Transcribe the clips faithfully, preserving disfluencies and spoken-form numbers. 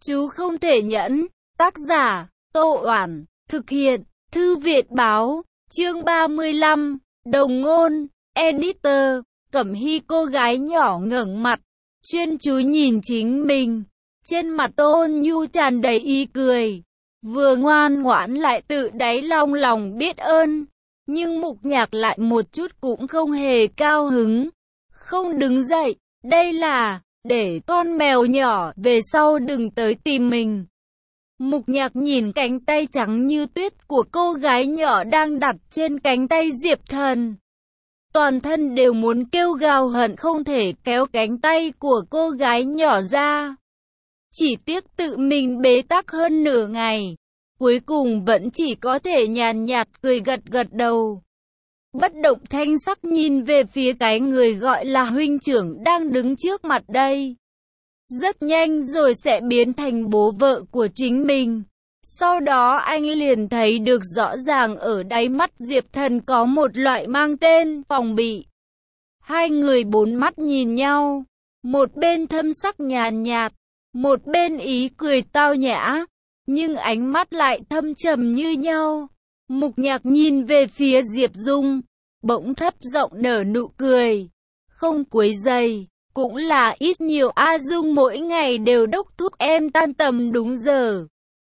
Chú không thể nhẫn. Tác giả, Tô Oản. Thực hiện, Thư viện báo. Chương ba mươi lăm. Đồng ngôn. Editor. Cẩm Hy. Cô gái nhỏ ngẩng mặt, chuyên chú nhìn chính mình. Trên mặt ôn nhu tràn đầy ý cười. Vừa ngoan ngoãn lại tự đáy lòng lòng biết ơn. Nhưng Mục Nhạc lại một chút cũng không hề cao hứng. Không đứng dậy. Đây là để con mèo nhỏ về sau đừng tới tìm mình. Mục Nhạc nhìn cánh tay trắng như tuyết của cô gái nhỏ đang đặt trên cánh tay Diệp Thần. Toàn thân đều muốn kêu gào hận không thể kéo cánh tay của cô gái nhỏ ra. Chỉ tiếc tự mình bế tắc hơn nửa ngày. Cuối cùng vẫn chỉ có thể nhàn nhạt cười gật gật đầu. Bất động thanh sắc nhìn về phía cái người gọi là huynh trưởng đang đứng trước mặt đây. Rất nhanh rồi sẽ biến thành bố vợ của chính mình. Sau đó anh liền thấy được rõ ràng ở đáy mắt Diệp Thần có một loại mang tên phòng bị. Hai người bốn mắt nhìn nhau. Một bên thâm sắc nhàn nhạt, một bên ý cười tao nhã. Nhưng ánh mắt lại thâm trầm như nhau. Mục Nhạc nhìn về phía Diệp Dung, bỗng thấp giọng nở nụ cười. Không quấy rầy, cũng là ít nhiều A Dung mỗi ngày đều đốc thúc em tan tầm đúng giờ.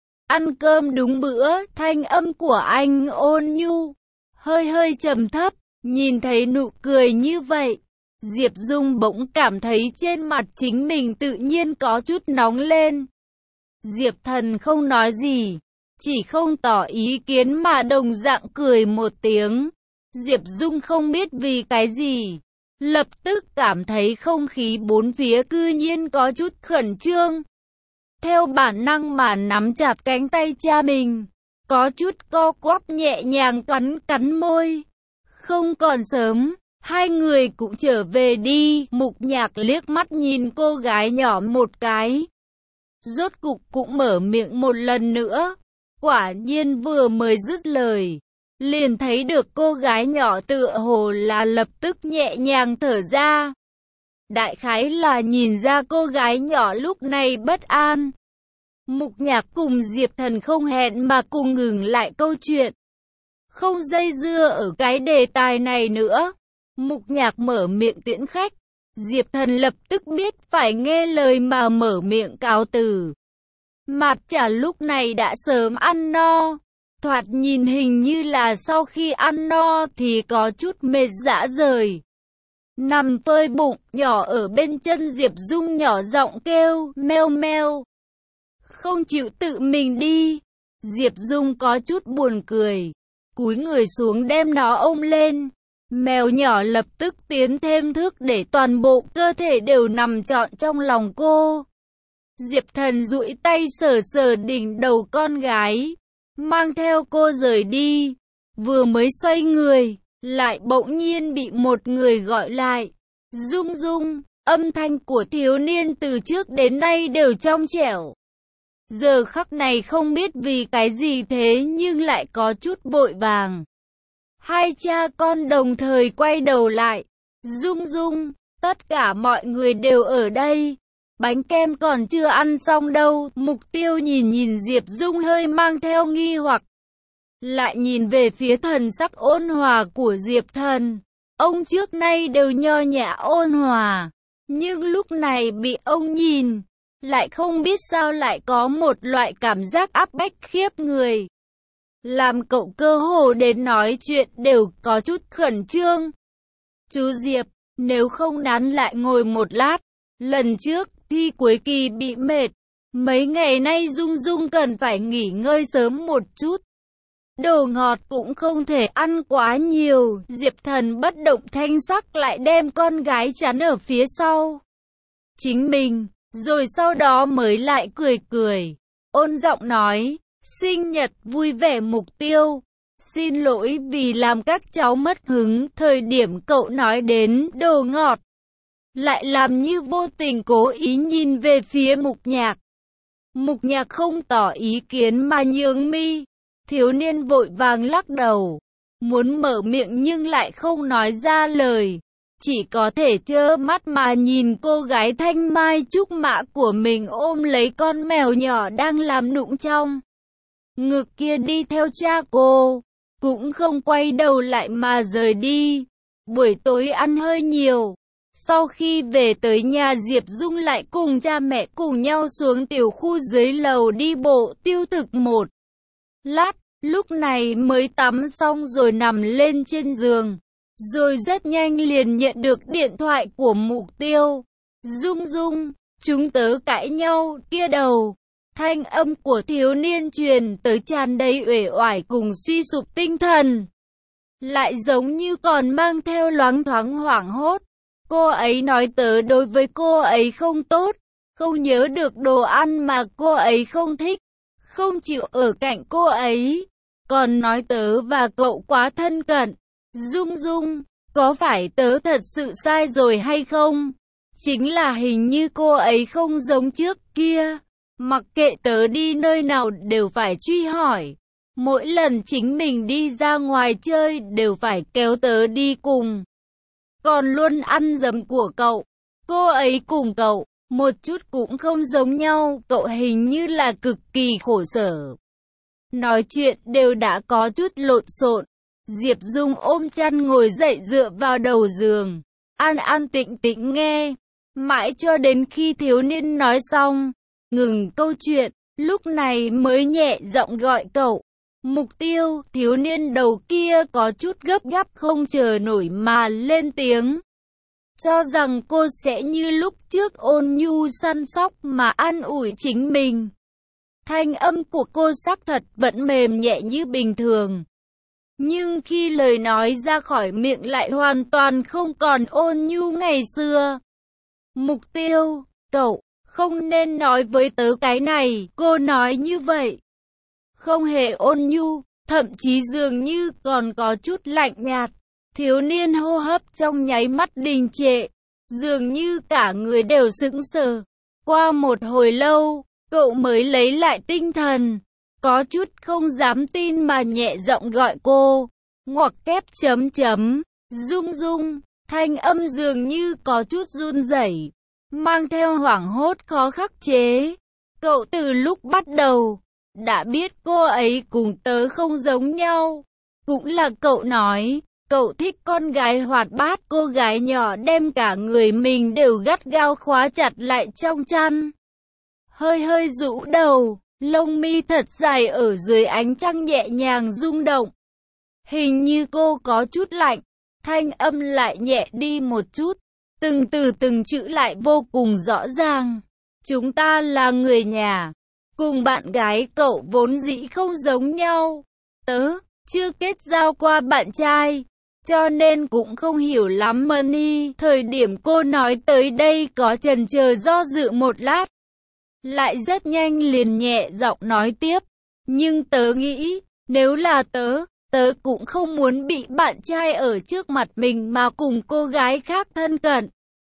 Ăn cơm đúng bữa, thanh âm của anh ôn nhu, hơi hơi trầm thấp, nhìn thấy nụ cười như vậy. Diệp Dung bỗng cảm thấy trên mặt chính mình tự nhiên có chút nóng lên. Diệp Thần không nói gì, chỉ không tỏ ý kiến mà đồng dạng cười một tiếng. Diệp Dung không biết vì cái gì, lập tức cảm thấy không khí bốn phía cư nhiên có chút khẩn trương. Theo bản năng mà nắm chặt cánh tay cha mình, có chút co quắp nhẹ nhàng cắn cắn môi. Không còn sớm, hai người cũng trở về đi. Mục Nhạc liếc mắt nhìn cô gái nhỏ một cái, rốt cục cũng mở miệng một lần nữa. Quả nhiên vừa mới dứt lời, liền thấy được cô gái nhỏ tựa hồ là lập tức nhẹ nhàng thở ra. Đại khái là nhìn ra cô gái nhỏ lúc này bất an. Mục Nhạc cùng Diệp Thần không hẹn mà cùng ngừng lại câu chuyện. Không dây dưa ở cái đề tài này nữa. Mục Nhạc mở miệng tiễn khách. Diệp Thần lập tức biết phải nghe lời mà mở miệng cáo từ. Mạt Chả lúc này đã sớm ăn no. Thoạt nhìn hình như là sau khi ăn no thì có chút mệt rã rời. Nằm phơi bụng, nhỏ ở bên chân Diệp Dung nhỏ giọng kêu, meo meo. Không chịu tự mình đi. Diệp Dung có chút buồn cười, cúi người xuống đem nó ôm lên. Mèo nhỏ lập tức tiến thêm thước để toàn bộ cơ thể đều nằm trọn trong lòng cô. Diệp Thần duỗi tay sờ sờ đỉnh đầu con gái, mang theo cô rời đi. Vừa mới xoay người, lại bỗng nhiên bị một người gọi lại. Dung Dung, âm thanh của thiếu niên từ trước đến nay đều trong trẻo. Giờ khắc này không biết vì cái gì thế nhưng lại có chút vội vàng. Hai cha con đồng thời quay đầu lại. Dung Dung, tất cả mọi người đều ở đây. Bánh kem còn chưa ăn xong đâu. Mục Tiêu nhìn nhìn Diệp Dung hơi mang theo nghi hoặc. Lại nhìn về phía thần sắc ôn hòa của Diệp Thần. Ông trước nay đều nho nhã ôn hòa, nhưng lúc này bị ông nhìn, lại không biết sao lại có một loại cảm giác áp bách khiếp người. Làm cậu cơ hồ đến nói chuyện đều có chút khẩn trương. Chú Diệp, nếu không nán lại ngồi một lát. Lần trước thi cuối kỳ bị mệt, mấy ngày nay Dung Dung cần phải nghỉ ngơi sớm một chút. Đồ ngọt cũng không thể ăn quá nhiều. Diệp Thần bất động thanh sắc lại đem con gái chắn ở phía sau chính mình, rồi sau đó mới lại cười cười, ôn giọng nói, sinh nhật vui vẻ Mục Tiêu. Xin lỗi vì làm các cháu mất hứng. Thời điểm cậu nói đến đồ ngọt, lại làm như vô tình cố ý nhìn về phía Mục Nhạc. Mục Nhạc không tỏ ý kiến mà nhướng mi. Thiếu niên vội vàng lắc đầu, muốn mở miệng nhưng lại không nói ra lời, chỉ có thể trơ mắt mà nhìn cô gái thanh mai trúc mã của mình ôm lấy con mèo nhỏ đang làm nũng trong ngực kia đi theo cha cô, cũng không quay đầu lại mà rời đi. Buổi tối ăn hơi nhiều. Sau khi về tới nhà, Diệp Dung lại cùng cha mẹ cùng nhau xuống tiểu khu dưới lầu đi bộ tiêu thực một lát, lúc này mới tắm xong rồi nằm lên trên giường. Rồi rất nhanh liền nhận được điện thoại của Mục Tiêu. Dung Dung, chúng tớ cãi nhau, kia đầu. Thanh âm của thiếu niên truyền tới tràn đầy uể oải cùng suy sụp tinh thần. Lại giống như còn mang theo loáng thoáng hoảng hốt. Cô ấy nói tớ đối với cô ấy không tốt, không nhớ được đồ ăn mà cô ấy không thích, không chịu ở cạnh cô ấy. Còn nói tớ và cậu quá thân cận. Dung Dung, có phải tớ thật sự sai rồi hay không? Chính là hình như cô ấy không giống trước kia. Mặc kệ tớ đi nơi nào đều phải truy hỏi. Mỗi lần chính mình đi ra ngoài chơi đều phải kéo tớ đi cùng. Còn luôn ăn dấm của cậu. Cô ấy cùng cậu, một chút cũng không giống nhau. Cậu hình như là cực kỳ khổ sở. Nói chuyện đều đã có chút lộn xộn. Diệp Dung ôm chăn ngồi dậy dựa vào đầu giường. An an tĩnh tĩnh nghe. Mãi cho đến khi thiếu niên nói xong, ngừng câu chuyện, lúc này mới nhẹ giọng gọi cậu. Mục Tiêu. Thiếu niên đầu kia có chút gấp gáp không chờ nổi mà lên tiếng. Cho rằng cô sẽ như lúc trước ôn nhu săn sóc mà an ủi chính mình. Thanh âm của cô xác thật vẫn mềm nhẹ như bình thường. Nhưng khi lời nói ra khỏi miệng lại hoàn toàn không còn ôn nhu ngày xưa. Mục Tiêu, cậu không nên nói với tớ cái này, cô nói như vậy. Không hề ôn nhu, thậm chí dường như còn có chút lạnh nhạt. Thiếu niên hô hấp trong nháy mắt đình trệ, dường như cả người đều sững sờ. Qua một hồi lâu, cậu mới lấy lại tinh thần, có chút không dám tin mà nhẹ giọng gọi cô. Ngoặc kép chấm chấm, Dung Dung, thanh âm dường như có chút run rẩy, mang theo hoảng hốt khó khắc chế. Cậu từ lúc bắt đầu đã biết cô ấy cùng tớ không giống nhau. Cũng là cậu nói, cậu thích con gái hoạt bát, cô gái nhỏ đem cả người mình đều gắt gao khóa chặt lại trong chăn. Hơi hơi rũ đầu, lông mi thật dài ở dưới ánh trăng nhẹ nhàng rung động. Hình như cô có chút lạnh, thanh âm lại nhẹ đi một chút, từng từ từng chữ lại vô cùng rõ ràng. Chúng ta là người nhà, cùng bạn gái cậu vốn dĩ không giống nhau. Tớ chưa kết giao qua bạn trai, cho nên cũng không hiểu lắm Money. Thời điểm cô nói tới đây có chần chờ do dự một lát, lại rất nhanh liền nhẹ giọng nói tiếp. Nhưng tớ nghĩ, nếu là tớ, tớ cũng không muốn bị bạn trai ở trước mặt mình mà cùng cô gái khác thân cận.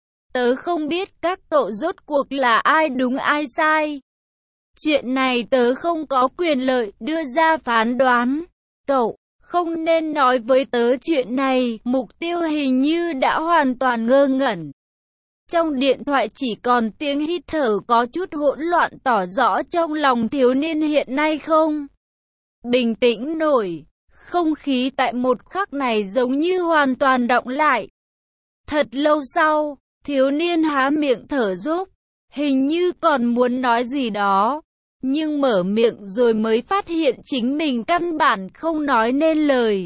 Tớ không biết các cậu rốt cuộc là ai đúng ai sai. Chuyện này tớ không có quyền lợi đưa ra phán đoán. Cậu không nên nói với tớ chuyện này. Mục Tiêu hình như đã hoàn toàn ngơ ngẩn. Trong điện thoại chỉ còn tiếng hít thở có chút hỗn loạn tỏ rõ trong lòng thiếu niên hiện nay không bình tĩnh nổi. Không khí tại một khắc này giống như hoàn toàn đọng lại. Thật lâu sau, thiếu niên há miệng thở dốc, hình như còn muốn nói gì đó, nhưng mở miệng rồi mới phát hiện chính mình căn bản không nói nên lời.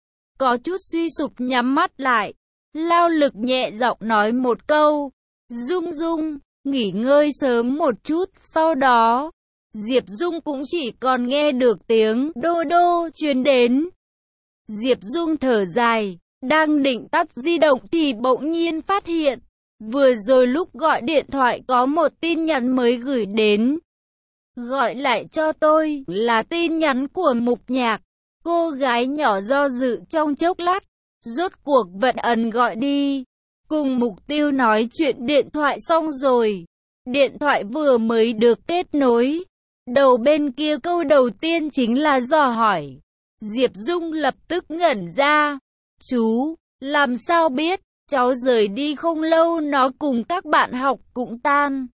Có chút suy sụp nhắm mắt lại, lao lực nhẹ giọng nói một câu. Dung Dung, nghỉ ngơi sớm một chút. Sau đó, Diệp Dung cũng chỉ còn nghe được tiếng đô đô truyền đến. Diệp Dung thở dài, đang định tắt di động thì bỗng nhiên phát hiện, vừa rồi lúc gọi điện thoại có một tin nhắn mới gửi đến. Gọi lại cho tôi, là tin nhắn của Mục Nhạc. Cô gái nhỏ do dự trong chốc lát, rốt cuộc vẫn ấn gọi đi. Cùng Mục Tiêu nói chuyện điện thoại xong rồi. Điện thoại vừa mới được kết nối. Đầu bên kia câu đầu tiên chính là dò hỏi. Diệp Dung lập tức ngẩn ra. Chú, làm sao biết? Cháu rời đi không lâu nó cùng các bạn học cũng tan.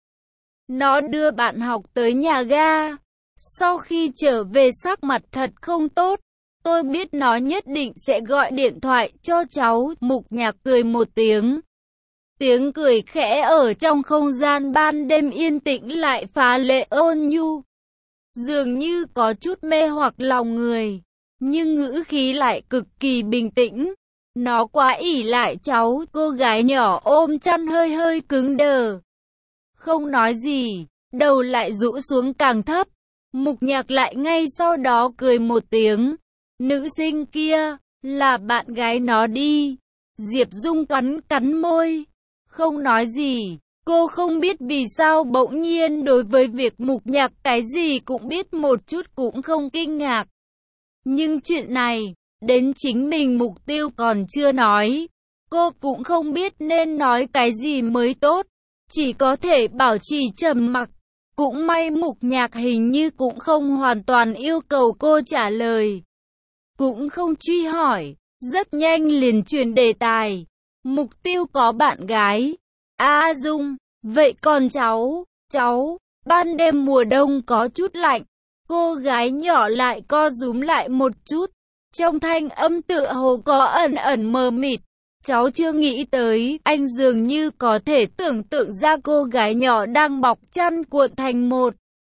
Nó đưa bạn học tới nhà ga. Sau khi trở về sắc mặt thật không tốt. Tôi biết nó nhất định sẽ gọi điện thoại cho cháu. Mục Nhạc cười một tiếng. Tiếng cười khẽ ở trong không gian ban đêm yên tĩnh lại phá lệ ôn nhu. Dường như có chút mê hoặc lòng người. Nhưng ngữ khí lại cực kỳ bình tĩnh. Nó quá ỷ lại cháu. Cô gái nhỏ ôm chăn hơi hơi cứng đờ. Không nói gì. Đầu lại rũ xuống càng thấp. Mục Nhạc lại ngay sau đó cười một tiếng. Nữ sinh kia, là bạn gái nó đi. Diệp Dung cắn cắn môi. Không nói gì. Cô không biết vì sao bỗng nhiên đối với việc Mục Nhạc cái gì cũng biết một chút cũng không kinh ngạc. Nhưng chuyện này, đến chính mình Mục Tiêu còn chưa nói. Cô cũng không biết nên nói cái gì mới tốt. Chỉ có thể bảo trì trầm mặc. Cũng may Mục Nhạc hình như cũng không hoàn toàn yêu cầu cô trả lời. Cũng không truy hỏi. Rất nhanh liền chuyển đề tài. Mục Tiêu có bạn gái. A Dung, vậy còn cháu, cháu, ban đêm mùa đông có chút lạnh. Cô gái nhỏ lại co rúm lại một chút. Trong thanh âm tựa hồ có ẩn ẩn mờ mịt. Cháu chưa nghĩ tới, anh dường như có thể tưởng tượng ra cô gái nhỏ đang bọc chăn cuộn thành một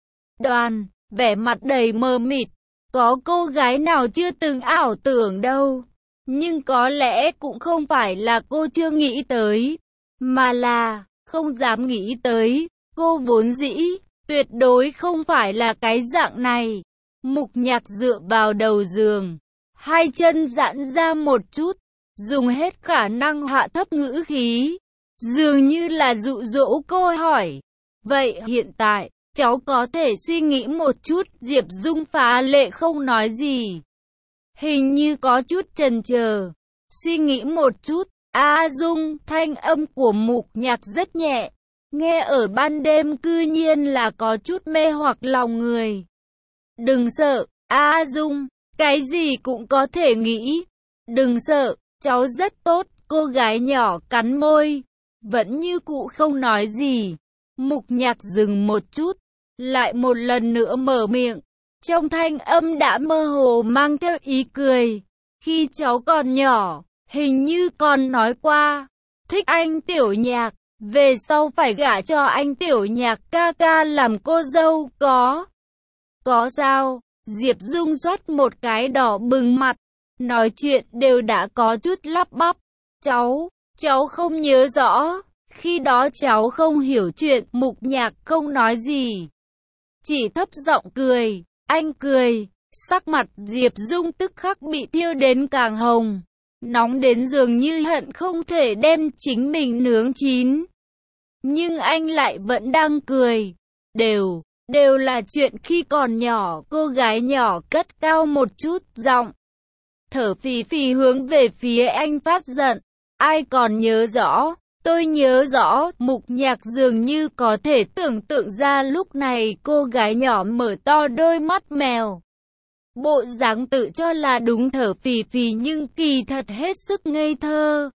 đoàn, vẻ mặt đầy mờ mịt. Có cô gái nào chưa từng ảo tưởng đâu. Nhưng có lẽ cũng không phải là cô chưa nghĩ tới, mà là không dám nghĩ tới. Cô vốn dĩ, tuyệt đối không phải là cái dạng này. Mục Nhạc dựa vào đầu giường, hai chân giãn ra một chút, dùng hết khả năng hạ thấp ngữ khí, dường như là dụ dỗ cô hỏi. Vậy hiện tại, cháu có thể suy nghĩ một chút. Diệp Dung phá lệ không nói gì. Hình như có chút chần chờ. Suy nghĩ một chút. A Dung, thanh âm của Mục Nhạc rất nhẹ. Nghe ở ban đêm cư nhiên là có chút mê hoặc lòng người. Đừng sợ, A Dung, cái gì cũng có thể nghĩ. Đừng sợ, cháu rất tốt. Cô gái nhỏ cắn môi, vẫn như cũ không nói gì. Mục Nhạc dừng một chút, lại một lần nữa mở miệng. Trong thanh âm đã mơ hồ mang theo ý cười. Khi cháu còn nhỏ, hình như con nói qua, thích anh Tiểu Nhạc, về sau phải gả cho anh Tiểu Nhạc ca ca làm cô dâu, có. Có sao? Diệp Dung xoát một cái đỏ bừng mặt, nói chuyện đều đã có chút lắp bắp. Cháu, cháu không nhớ rõ, khi đó cháu không hiểu chuyện. Mục Nhạc không nói gì, chỉ thấp giọng cười. Anh cười, sắc mặt Diệp Dung tức khắc bị thiêu đến càng hồng, nóng đến dường như hận không thể đem chính mình nướng chín. Nhưng anh lại vẫn đang cười. Đều, đều là chuyện khi còn nhỏ. Cô gái nhỏ cất cao một chút giọng, thở phì phì hướng về phía anh phát giận. Ai còn nhớ rõ? Tôi nhớ rõ. Mục Nhạc dường như có thể tưởng tượng ra lúc này cô gái nhỏ mở to đôi mắt mèo. Bộ dáng tự cho là đúng, thở phì phì nhưng kỳ thật hết sức ngây thơ.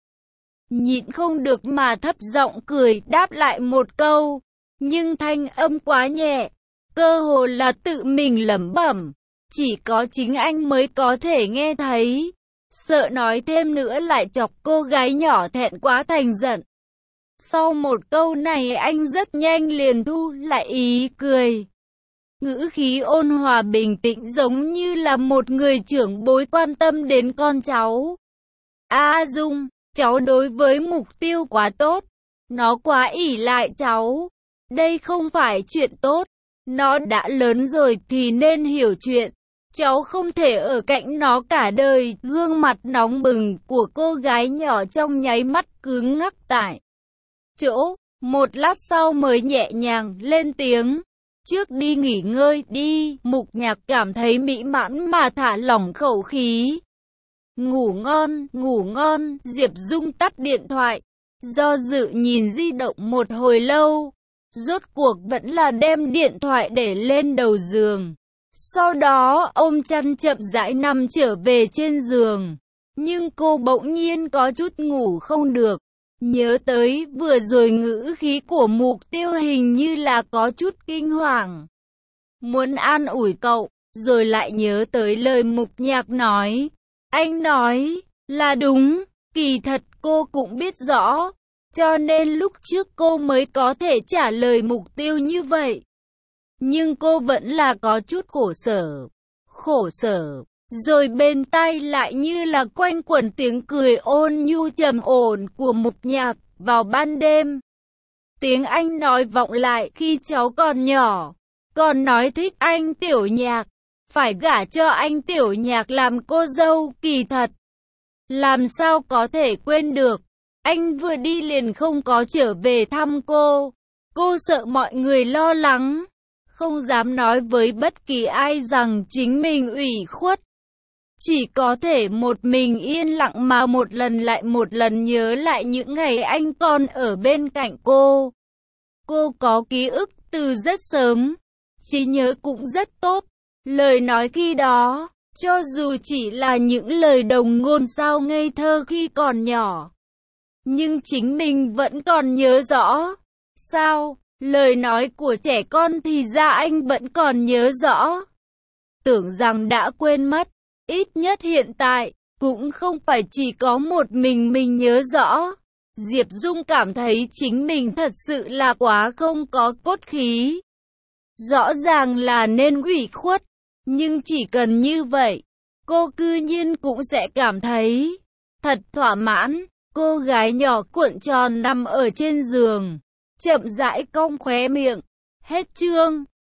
Nhịn không được mà thấp giọng cười đáp lại một câu. Nhưng thanh âm quá nhẹ, cơ hồ là tự mình lẩm bẩm. Chỉ có chính anh mới có thể nghe thấy. Sợ nói thêm nữa lại chọc cô gái nhỏ thẹn quá thành giận. Sau một câu này anh rất nhanh liền thu lại ý cười. Ngữ khí ôn hòa bình tĩnh giống như là một người trưởng bối quan tâm đến con cháu. A Dung, cháu đối với Mục Tiêu quá tốt. Nó quá ỷ lại cháu. Đây không phải chuyện tốt. Nó đã lớn rồi thì nên hiểu chuyện. Cháu không thể ở cạnh nó cả đời. Gương mặt nóng bừng của cô gái nhỏ trong nháy mắt cứng ngắc tại chỗ. Một lát sau mới nhẹ nhàng lên tiếng. Trước đi nghỉ ngơi đi. Mục Nhạc cảm thấy mỹ mãn mà thả lỏng khẩu khí. Ngủ ngon, ngủ ngon. Diệp Dung tắt điện thoại, do dự nhìn di động một hồi lâu. Rốt cuộc vẫn là đem điện thoại để lên đầu giường. Sau đó ôm chăn chậm rãi nằm trở về trên giường. Nhưng cô bỗng nhiên có chút ngủ không được. Nhớ tới vừa rồi ngữ khí của Mục Tiêu hình như là có chút kinh hoàng. Muốn an ủi cậu, rồi lại nhớ tới lời Mục Nhạc nói. Anh nói là đúng, kỳ thật cô cũng biết rõ, cho nên lúc trước cô mới có thể trả lời Mục Tiêu như vậy. Nhưng cô vẫn là có chút khổ sở. Khổ sở. Rồi bên tai lại như là quanh quẩn tiếng cười ôn nhu trầm ổn của Mục Nhạc vào ban đêm. Tiếng anh nói vọng lại khi cháu còn nhỏ, còn nói thích anh Tiểu Nhạc, phải gả cho anh Tiểu Nhạc làm cô dâu. Kỳ thật, làm sao có thể quên được. Anh vừa đi liền không có trở về thăm cô. Cô sợ mọi người lo lắng, không dám nói với bất kỳ ai rằng chính mình ủy khuất. Chỉ có thể một mình yên lặng mà một lần lại một lần nhớ lại những ngày anh còn ở bên cạnh cô. Cô có ký ức từ rất sớm, trí nhớ cũng rất tốt. Lời nói khi đó, cho dù chỉ là những lời đồng ngôn sao ngây thơ khi còn nhỏ, nhưng chính mình vẫn còn nhớ rõ. Sao, lời nói của trẻ con thì ra anh vẫn còn nhớ rõ. Tưởng rằng đã quên mất. Ít nhất hiện tại, cũng không phải chỉ có một mình mình nhớ rõ. Diệp Dung cảm thấy chính mình thật sự là quá không có cốt khí. Rõ ràng là nên ủy khuất, nhưng chỉ cần như vậy, cô cư nhiên cũng sẽ cảm thấy thật thỏa mãn. Cô gái nhỏ cuộn tròn nằm ở trên giường, chậm rãi cong khóe miệng. Hết chương.